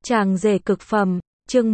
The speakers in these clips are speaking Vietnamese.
Chàng rể cực phẩm, chương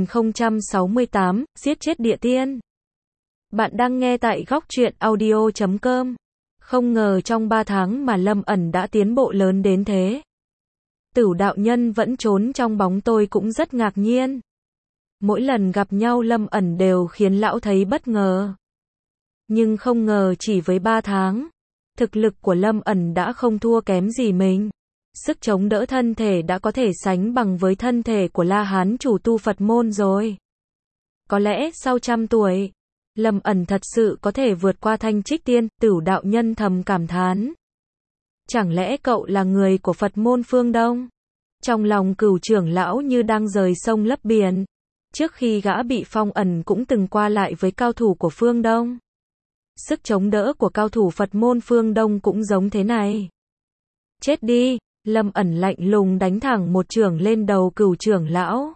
1068, giết chết địa tiên. Bạn đang nghe tại góc truyện audio.com. Không ngờ trong 3 tháng mà Lâm ẩn đã tiến bộ lớn đến thế. Tửu đạo nhân vẫn trốn trong bóng tôi cũng rất ngạc nhiên. Mỗi lần gặp nhau Lâm ẩn đều khiến lão thấy bất ngờ. Nhưng không ngờ chỉ với 3 tháng, thực lực của Lâm ẩn đã không thua kém gì mình. Sức chống đỡ thân thể đã có thể sánh bằng với thân thể của La Hán chủ tu Phật môn rồi. Có lẽ sau 100 tuổi, Lâm ẩn thật sự có thể vượt qua Thanh Trích Tiên, Tửu đạo nhân thầm cảm thán. Chẳng lẽ cậu là người của Phật môn phương Đông? Trong lòng Cửu trưởng lão như đang rời sông lấp biển. Trước khi gã bị phong ẩn cũng từng qua lại với cao thủ của phương Đông. Sức chống đỡ của cao thủ Phật môn phương Đông cũng giống thế này. Chết đi! Lâm ẩn lạnh lùng đánh thẳng một chưởng lên đầu Cửu trưởng lão.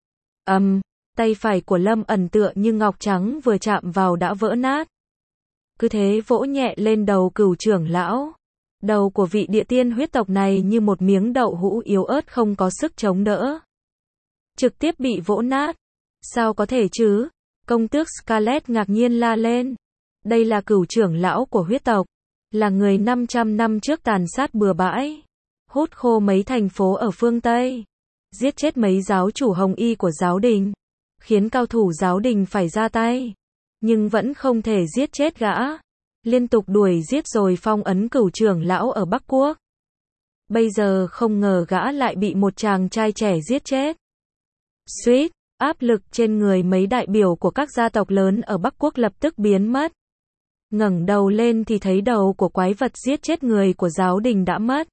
Tay phải của Lâm ẩn tựa như ngọc trắng vừa chạm vào đã vỡ nát. Cứ thế vỗ nhẹ lên đầu Cửu trưởng lão. Đầu của vị địa tiên huyết tộc này như một miếng đậu hũ yếu ớt không có sức chống đỡ. Trực tiếp bị vỗ nát. Sao có thể chứ? Công tước Scarlet ngạc nhiên la lên. Đây là Cửu trưởng lão của huyết tộc. Là người 500 năm trước tàn sát bừa bãi. Hút khô mấy thành phố ở phương Tây. Giết chết mấy giáo chủ hồng y của giáo đình. Khiến cao thủ giáo đình phải ra tay. Nhưng vẫn không thể giết chết gã. Liên tục đuổi giết rồi phong ấn Cửu trưởng lão ở Bắc Quốc. Bây giờ không ngờ gã lại bị một chàng trai trẻ giết chết. Suýt, áp lực trên người mấy đại biểu của các gia tộc lớn ở Bắc Quốc lập tức biến mất. Ngẩng đầu lên thì thấy đầu của quái vật giết chết người của giáo đình đã mất.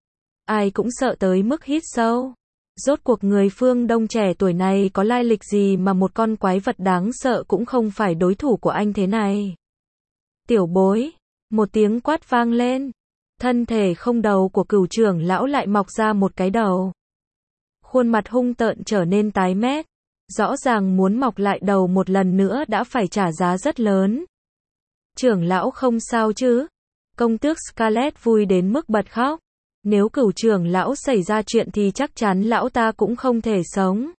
Ai cũng sợ tới mức hít sâu. Rốt cuộc người phương Đông trẻ tuổi này có lai lịch gì mà một con quái vật đáng sợ cũng không phải đối thủ của anh thế này. Tiểu bối, một tiếng quát vang lên. Thân thể không đầu của Cửu trưởng lão lại mọc ra một cái đầu. Khuôn mặt hung tợn trở nên tái mét. Rõ ràng muốn mọc lại đầu một lần nữa đã phải trả giá rất lớn. Trưởng lão không sao chứ? Công tước Scarlet vui đến mức bật khóc. Nếu Cửu trưởng lão xảy ra chuyện thì chắc chắn lão ta cũng không thể sống.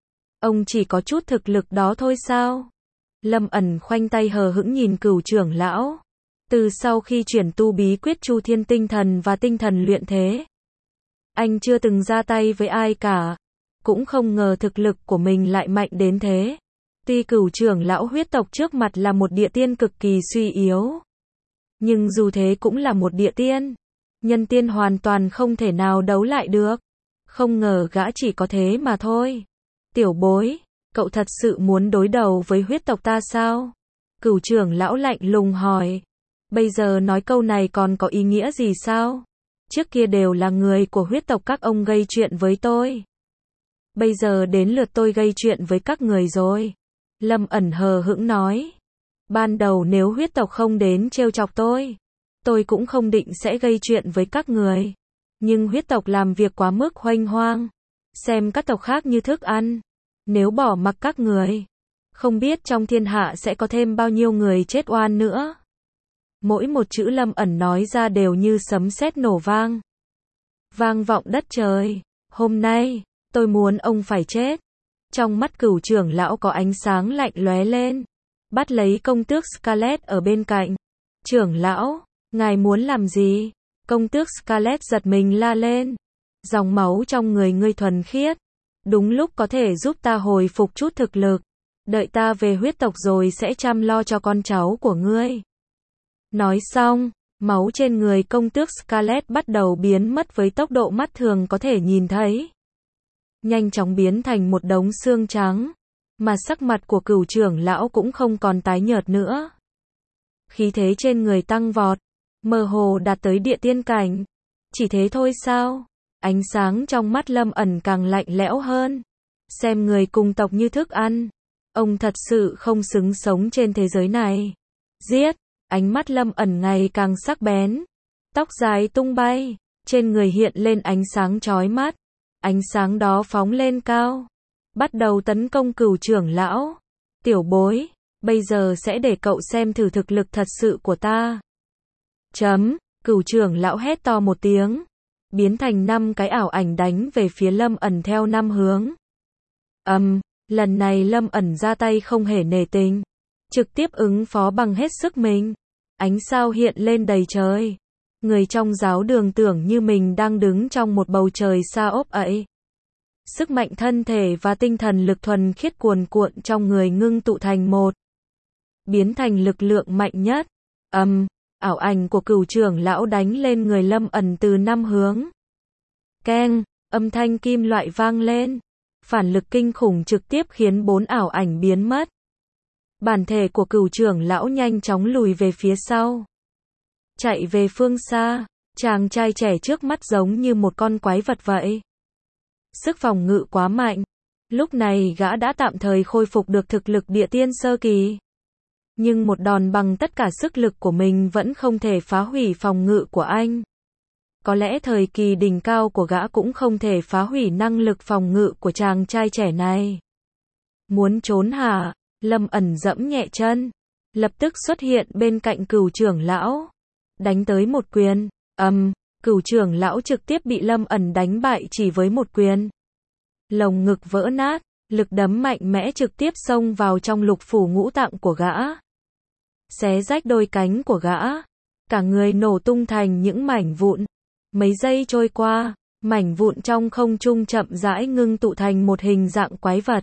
Ông chỉ có chút thực lực đó thôi sao? Lâm ẩn khoanh tay hờ hững nhìn Cửu trưởng lão. Từ sau khi chuyển tu bí quyết Chu Thiên tinh thần và tinh thần luyện thế, anh chưa từng ra tay với ai cả. Cũng không ngờ thực lực của mình lại mạnh đến thế. Tuy Cửu trưởng lão huyết tộc trước mặt là một địa tiên cực kỳ suy yếu. Nhưng dù thế cũng là một địa tiên. Nhân tiên hoàn toàn không thể nào đấu lại được. Không ngờ gã chỉ có thế mà thôi. Tiểu bối, cậu thật sự muốn đối đầu với huyết tộc ta sao? Cửu trưởng lão lạnh lùng hỏi. Bây giờ nói câu này còn có ý nghĩa gì sao? Trước kia đều là người của huyết tộc các ông gây chuyện với tôi. Bây giờ đến lượt tôi gây chuyện với các người rồi. Lâm ẩn hờ hững nói. Ban đầu nếu huyết tộc không đến trêu chọc tôi cũng không định sẽ gây chuyện với các người. Nhưng huyết tộc làm việc quá mức huênh hoang. Xem các tộc khác như thức ăn. Nếu bỏ mặc các người, không biết trong thiên hạ sẽ có thêm bao nhiêu người chết oan nữa. Mỗi một chữ Lâm ẩn nói ra đều như sấm sét nổ vang. Vang vọng đất trời. Hôm nay, tôi muốn ông phải chết. Trong mắt Cửu trưởng lão có ánh sáng lạnh lóe lên. Bắt lấy công tước Scarlet ở bên cạnh. Trưởng lão, ngài muốn làm gì? Công tước Scarlet giật mình la lên. Dòng máu trong người ngươi thuần khiết. Đúng lúc có thể giúp ta hồi phục chút thực lực. Đợi ta về huyết tộc rồi sẽ chăm lo cho con cháu của ngươi. Nói xong, máu trên người công tước Scarlet bắt đầu biến mất với tốc độ mắt thường có thể nhìn thấy. Nhanh chóng biến thành một đống xương trắng. Mà sắc mặt của Cửu trưởng lão cũng không còn tái nhợt nữa. Khí thế trên người tăng vọt. Mơ hồ đạt tới địa tiên cảnh. Chỉ thế thôi sao? Ánh sáng trong mắt Lâm ẩn càng lạnh lẽo hơn. Xem người cùng tộc như thức ăn. Ông thật sự không xứng sống trên thế giới này. Giết! Ánh mắt Lâm ẩn ngày càng sắc bén. Tóc dài tung bay. Trên người hiện lên ánh sáng chói mắt. Ánh sáng đó phóng lên cao. Bắt đầu tấn công Cửu trưởng lão. Tiểu bối, bây giờ sẽ để cậu xem thử thực lực thật sự của ta. Cửu trưởng lão hét to một tiếng. biến thành 5 cái ảo ảnh đánh về phía Lâm ẩn theo 5 hướng. Lần này Lâm ẩn ra tay không hề nể tình, trực tiếp ứng phó bằng hết sức mình. Ánh sao hiện lên đầy trời. Người trong giáo đường tưởng như mình đang đứng trong một bầu trời xa ốp ấy. Sức mạnh thân thể và tinh thần lực thuần khiết cuồn cuộn trong người ngưng tụ thành một, biến thành lực lượng mạnh nhất. Ảo ảnh của Cửu trưởng lão đánh lên người Lâm ẩn từ 5 hướng. Keng, âm thanh kim loại vang lên. Phản lực kinh khủng trực tiếp khiến 4 ảo ảnh biến mất. Bản thể của Cửu trưởng lão nhanh chóng lùi về phía sau, chạy về phương xa. Chàng trai trẻ trước mắt giống như một con quái vật vậy. Sức phòng ngự quá mạnh. Lúc này gã đã tạm thời khôi phục được thực lực địa tiên sơ kỳ. Nhưng một đòn bằng tất cả sức lực của mình vẫn không thể phá hủy phòng ngự của anh. Có lẽ thời kỳ đỉnh cao của gã cũng không thể phá hủy năng lực phòng ngự của chàng trai trẻ này. Muốn trốn hả? Lâm ẩn dẫm nhẹ chân, lập tức xuất hiện bên cạnh Cửu trưởng lão, đánh tới một quyền. Cửu trưởng lão trực tiếp bị Lâm ẩn đánh bại chỉ với một quyền. Lồng ngực vỡ nát, lực đấm mạnh mẽ trực tiếp xông vào trong lục phủ ngũ tạng của gã, xé rách đôi cánh của gã, cả người nổ tung thành những mảnh vụn. Mấy giây trôi qua, mảnh vụn trong không trung chậm rãi ngưng tụ thành một hình dạng quái vật.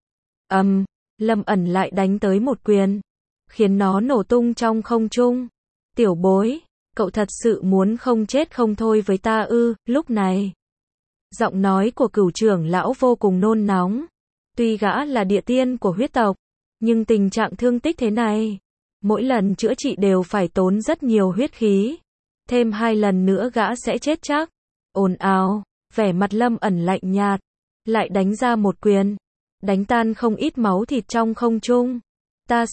Lâm ẩn lại đánh tới một quyền, khiến nó nổ tung trong không trung. Tiểu bối, cậu thật sự muốn không chết không thôi với ta ư? Lúc này, giọng nói của Cửu trưởng lão vô cùng nôn nóng. Tuy gã là địa tiên của huyết tộc, nhưng tình trạng thương tích thế này, mỗi lần chữa trị đều phải tốn rất nhiều huyết khí. Thêm 2 lần nữa gã sẽ chết chắc. Ồn ào, vẻ mặt Lâm ẩn lạnh nhạt, lại đánh ra một quyền, đánh tan không ít máu thịt trong không trung. Ta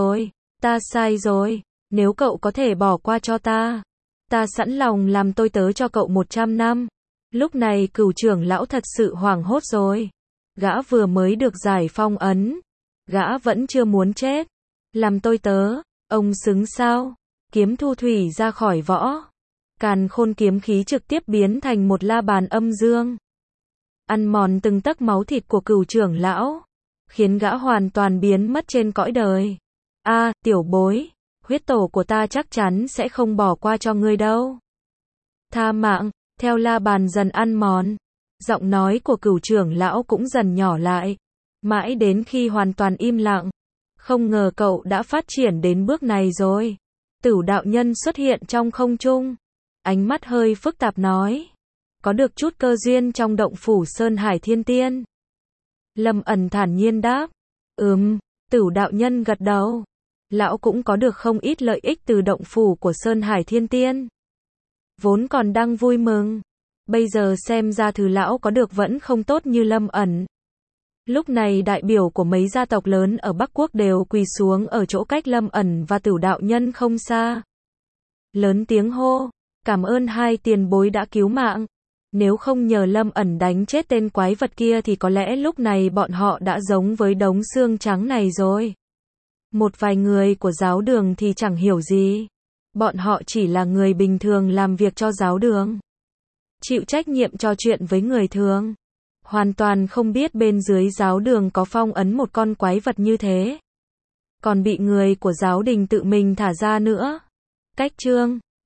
sai rồi, nếu cậu có thể bỏ qua cho ta sẵn lòng làm tôi tớ cho cậu 100 năm. Lúc này Cửu trưởng lão thật sự hoảng hốt rồi. Gã vừa mới được giải phong ấn, gã vẫn chưa muốn chết. Làm tôi tớ, ông xứng sao? Kiếm thu thủy ra khỏi võ. Càn khôn kiếm khí trực tiếp biến thành một la bàn âm dương, ăn mòn từng tấc máu thịt của Cửu trưởng lão, khiến gã hoàn toàn biến mất trên cõi đời. Tiểu bối, huyết tổ của ta chắc chắn sẽ không bỏ qua cho ngươi đâu. Tha mạng. Theo la bàn dần ăn mòn, giọng nói của Cửu trưởng lão cũng dần nhỏ lại, mãi đến khi hoàn toàn im lặng. Không ngờ cậu đã phát triển đến bước này rồi. Tửu đạo nhân xuất hiện trong không trung, ánh mắt hơi phức tạp nói, có được chút cơ duyên trong động phủ Sơn Hải Thiên Tiên. Lâm ẩn thản nhiên đáp, Tửu đạo nhân gật đầu. Lão cũng có được không ít lợi ích từ động phủ của Sơn Hải Thiên Tiên. Vốn còn đang vui mừng, bây giờ xem ra thứ lão có được vẫn không tốt như Lâm ẩn. Lúc này đại biểu của mấy gia tộc lớn ở Bắc Quốc đều quỳ xuống ở chỗ cách Lâm ẩn và Tửu đạo nhân không xa. Lớn tiếng hô, cảm ơn 2 tiền bối đã cứu mạng. Nếu không nhờ Lâm ẩn đánh chết tên quái vật kia thì có lẽ lúc này bọn họ đã giống với đống xương trắng này rồi. Một vài người của giáo đường thì chẳng hiểu gì. Bọn họ chỉ là người bình thường làm việc cho giáo đường, chịu trách nhiệm trò chuyện với người thường, hoàn toàn không biết bên dưới giáo đường có phong ấn một con quái vật như thế, còn bị người của giáo đình tự mình thả ra nữa. Cách chương